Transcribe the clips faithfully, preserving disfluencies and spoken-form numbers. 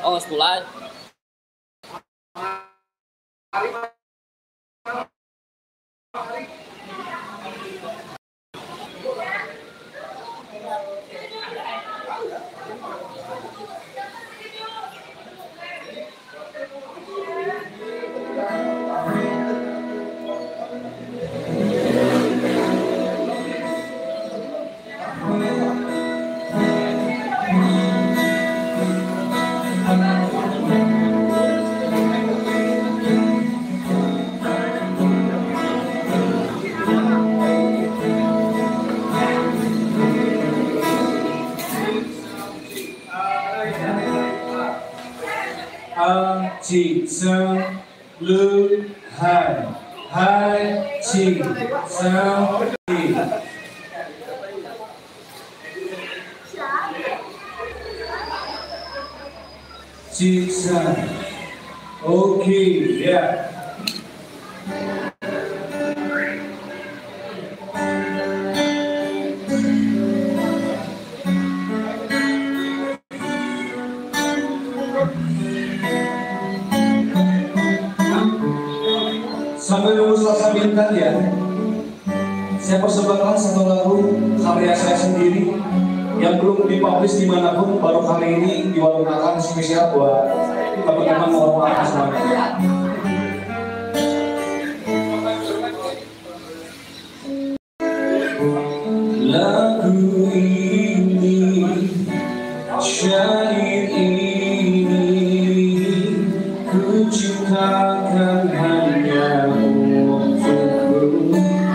Oh, mulai. Chị Sơn Lưu Hải Hai Chị Sơn Thị Chị Sơn. Ok, yeah. Sambil nunggu selesai bintang ya, saya persembahkan satu lagu karya saya sendiri yang belum dipublish dimanapun, baru kali ini diwawancarakan spesial buat teman-teman orang semuanya. Lagu ini, syair ini, ku ciptakan hanya untukku.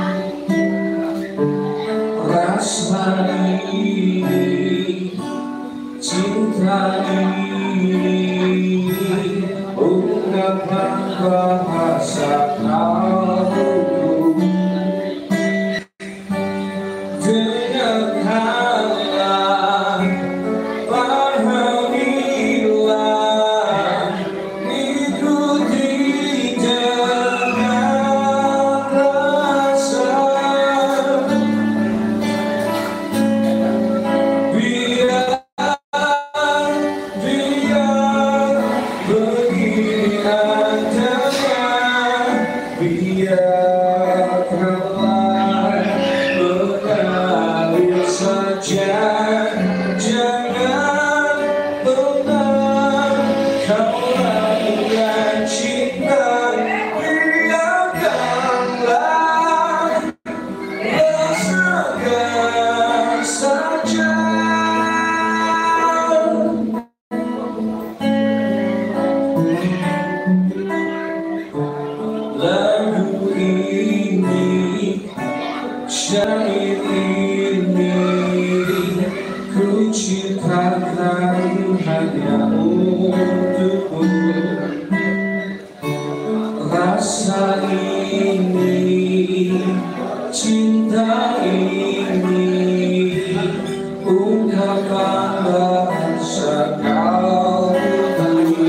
Rasa ini, cinta ini, ungkapan bahasa kalbuku. Dengarkanlah, pahamilah, ikuti dengan rasa. Biar, biar begini adanya, biarkanlah mengalir saja. Jangan pernah kau ragukan cinta, biarkanlah rasakan saja. Lagu ini, syair ini, ku ciptakan hanya untukmu. Rasa ini, cinta ini, ungkapan bahasa kalbu.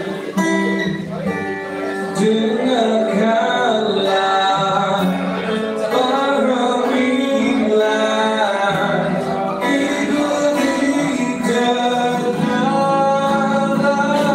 Dengarkanlah, pahamilah, ikuti dengan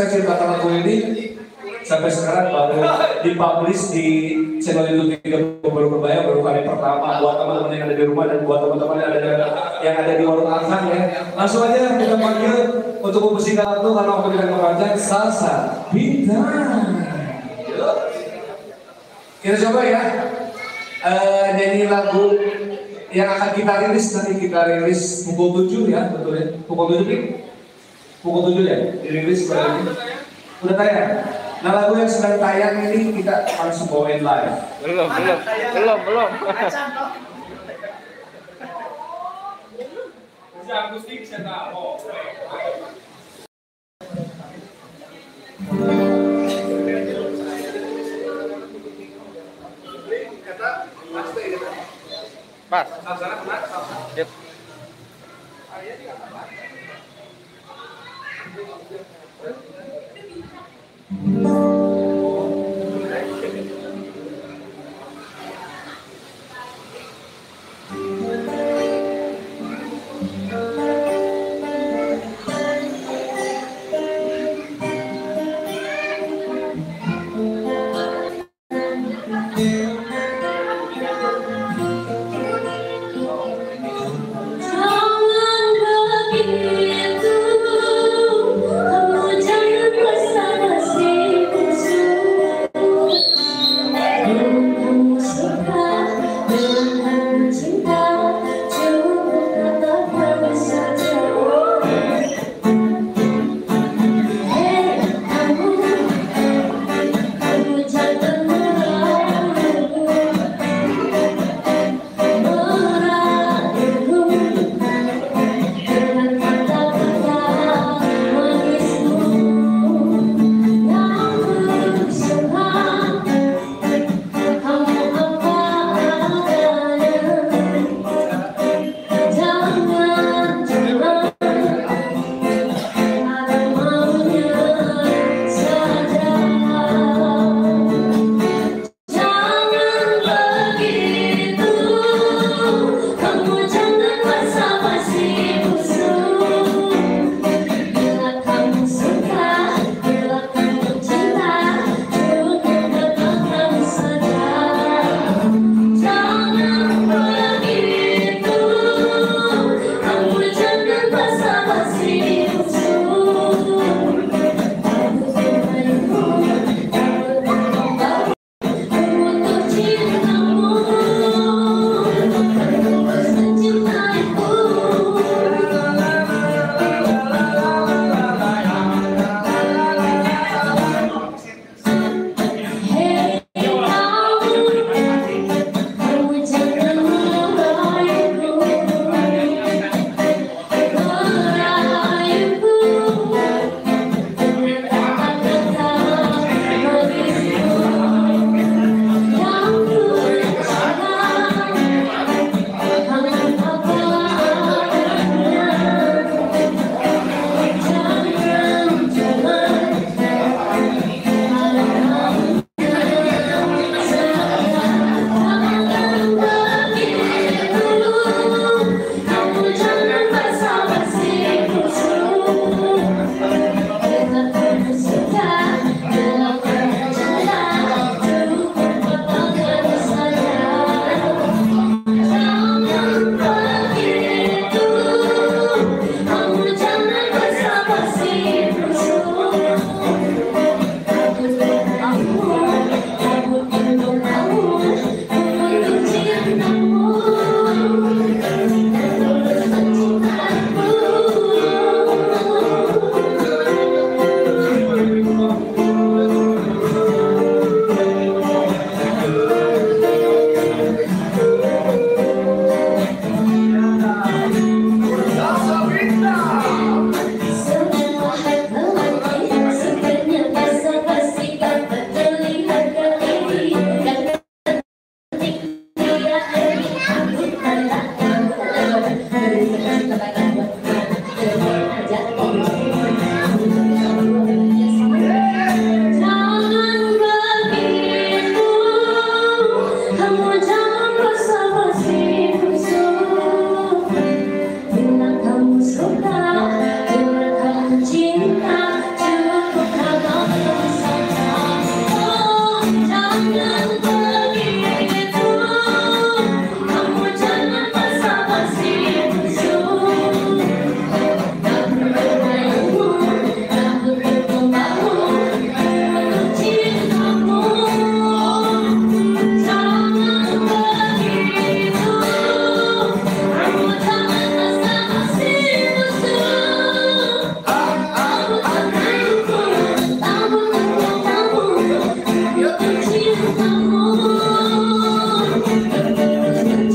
saya ceritakan lagu ini sampai sekarang baru dipublish di channel YouTube tiga baru Berbahaya baru kali pertama buat teman-teman yang ada di rumah dan buat teman-teman yang ada yang ada di warung Akang ya. Langsung aja kita panggil untuk mempersingkat lagu karena waktu kita kepanjang Salsa Bintang. Kita coba ya uh, nyanyi lagu yang akan kita rilis nanti kita rilis pukul tujuh ya betul ya pukul tujuh nih pukul tujuh ya dirilis baru ini udah tayang. Nah lagu yang sedang tayang ini kita langsung bawain live. Belum belum belum belum. Pas. Yep. Jangan bersama sibuk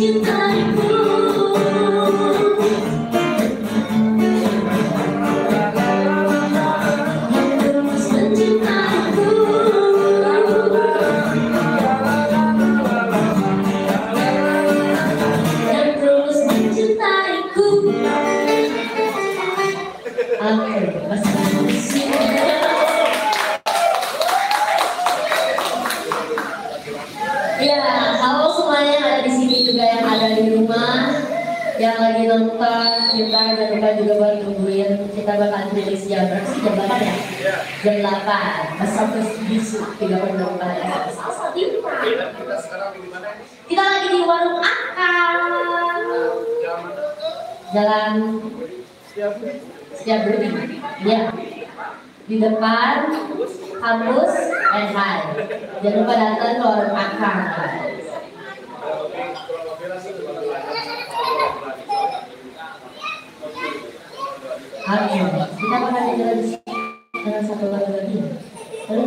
mencintaiku. Terus mencintaiku. Dan terus mencintaiku. Oke, masih ya, halo semuanya yang ada di sini juga yang ada di rumah, yang lagi nonton kita, jangan lupa juga buat tungguin kita bakal rilis jam berapa sih, jam delapan ya? Jam delapan, sampai bisu tiga puluh delapan. Kita lagi di warung Akang, Jalan Setiabudi, ya, di depan kampus N H. Jangan lupa datang ke warung Akang. Oke, kita bakal jalan di sini dengan satu lagu lagi. Terus